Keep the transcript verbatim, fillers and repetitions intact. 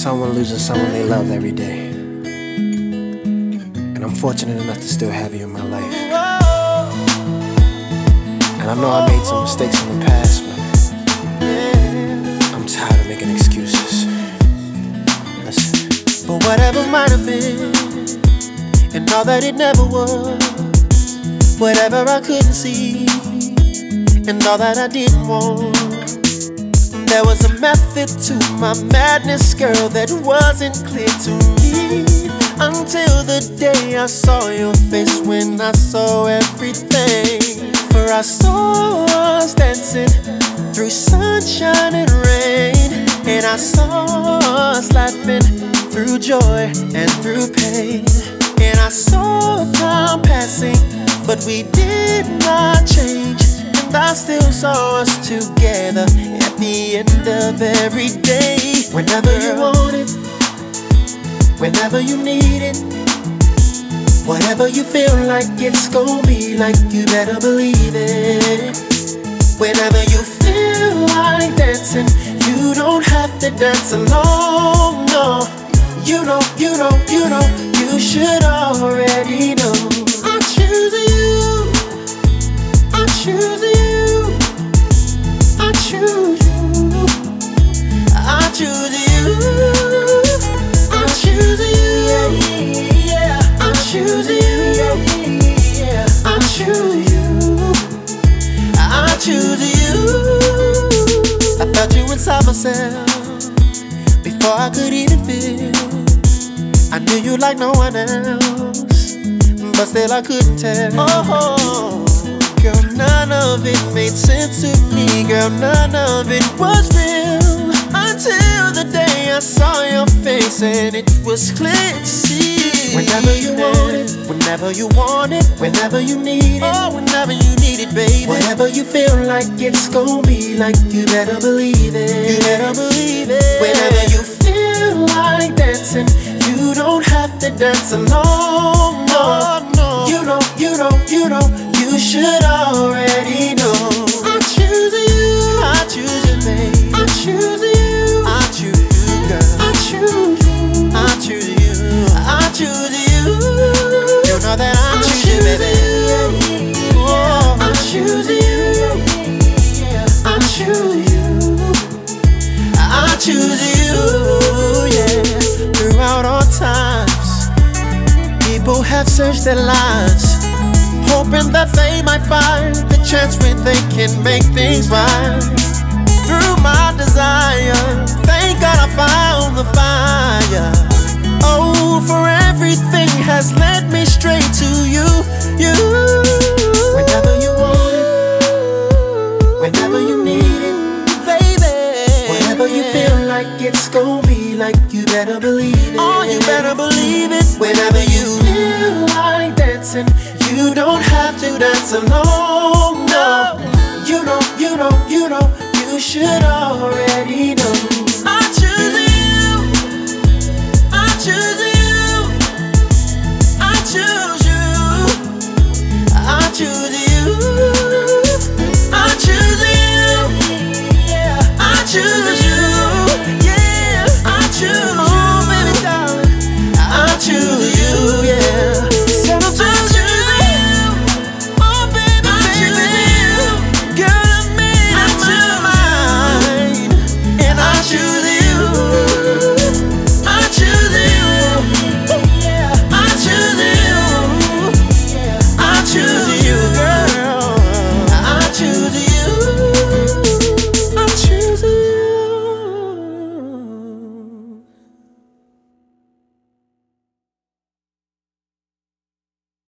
someone loses someone they love every day. And I'm fortunate enough to still have you in my life. And I know I made some mistakes in the past, but I'm tired of making excuses. Listen. For whatever might have been, and all that it never was, whatever I couldn't see, and all that I didn't want. There was a method to my madness, girl, that wasn't clear to me until the day I saw your face, when I saw everything. For I saw us dancing through sunshine and rain, and I saw us laughing through joy and through pain. And I saw time passing, but we did not change. And I still saw us together at the end of every day. Whenever you want it, whenever you need it, whatever you feel like it's gonna be like, you better believe it. Whenever you feel like dancing, you don't have to dance alone, no. You know, you know, you know, you should already know. I choose you, I choose you, I choose you, I choose you, I choose you, yeah, I choose you, yeah, I choose you, I choose you. I felt you inside myself before I could even feel. I knew you like no one else, but still I couldn't tell. Oh, girl, none of it made sense to me. Girl, none of it was real until the day I saw your face, and it was clear to see. Whenever you want it, whenever you want it, whenever you need it, oh, whenever you need it, baby. Whatever you feel like it's gonna be like, you better believe it. You better believe it. Whenever you feel like dancing, you don't have to dance alone, no, no. You know, you know, you know, you should already know. I choose you, I choose you, babe. I choose you, I choose you, girl. I choose you, I choose you, I choose you. You know that I choose you, baby. Oh, I choose you, I choose you, I choose you, yeah. Throughout all times, people have searched their lives, hoping that they might find the chance when they can make things right. Through my desire, thank God I found the fire. Oh, for everything has led me straight to you, you. Whenever you want it, whenever you need it, baby. Whenever you feel like it's gonna be like, you better believe it. Oh, you better believe it. Whenever you feel like dancing, you don't have to dance alone, no. You know, you know, you know, you should already know.